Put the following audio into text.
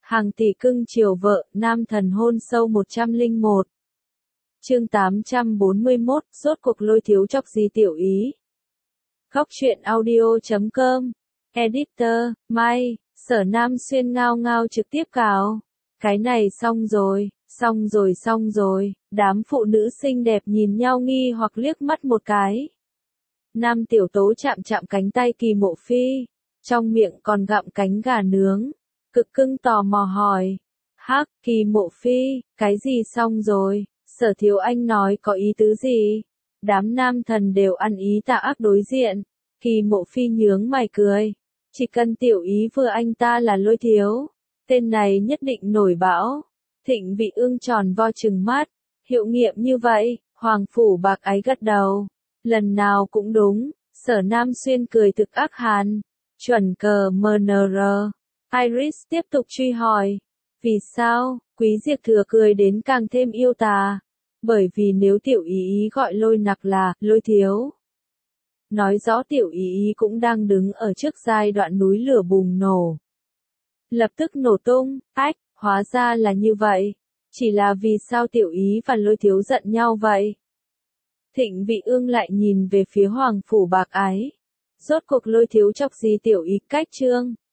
Hàng tỷ cưng chiều vợ, nam thần hôn sâu 101. Chương 841, rốt cuộc Lôi Thiếu chọc gì Tiểu Ý. Góc truyện audio.com. Editor, Mai, Sở Nam Xuyên ngao ngao trực tiếp cáo. Cái này xong rồi, đám phụ nữ xinh đẹp nhìn nhau nghi hoặc liếc mắt một cái. Nam Tiểu Tố chạm chạm cánh tay Kỳ Mộ Phi, trong miệng còn gặm cánh gà nướng. Cực cưng tò mò hỏi. Hắc, Kỳ Mộ Phi, cái gì xong rồi, Sở Thiếu Anh nói có ý tứ gì? Đám nam thần đều ăn ý tạo ác đối diện. Kỳ Mộ Phi nhướng mày cười. Chỉ cần Tiểu Ý vừa anh ta là Lôi Thiếu, tên này nhất định nổi bão. Thịnh Vị Ương tròn vo trừng mắt. Hiệu nghiệm như vậy, Hoàng Phủ Bạc Ái gật đầu. Lần nào cũng đúng. Sở Nam Xuyên cười thực ác hàn. Chuẩn cờ MNR. Iris tiếp tục truy hỏi. Vì sao? Quý Diệp Thừa cười đến càng thêm yêu tà. Bởi vì nếu Tiểu Ý gọi Lôi Nặc là Lôi Thiếu, nói rõ Tiểu Ý cũng đang đứng ở trước giai đoạn núi lửa bùng nổ. Lập tức nổ tung, ách, hóa ra là như vậy. Chỉ là vì sao Tiểu Ý và Lôi Thiếu giận nhau vậy? Thịnh Vị Ương lại nhìn về phía Hoàng Phủ Bạc Ái. Rốt cuộc Lôi Thiếu chọc gì Tiểu Ý cách chương.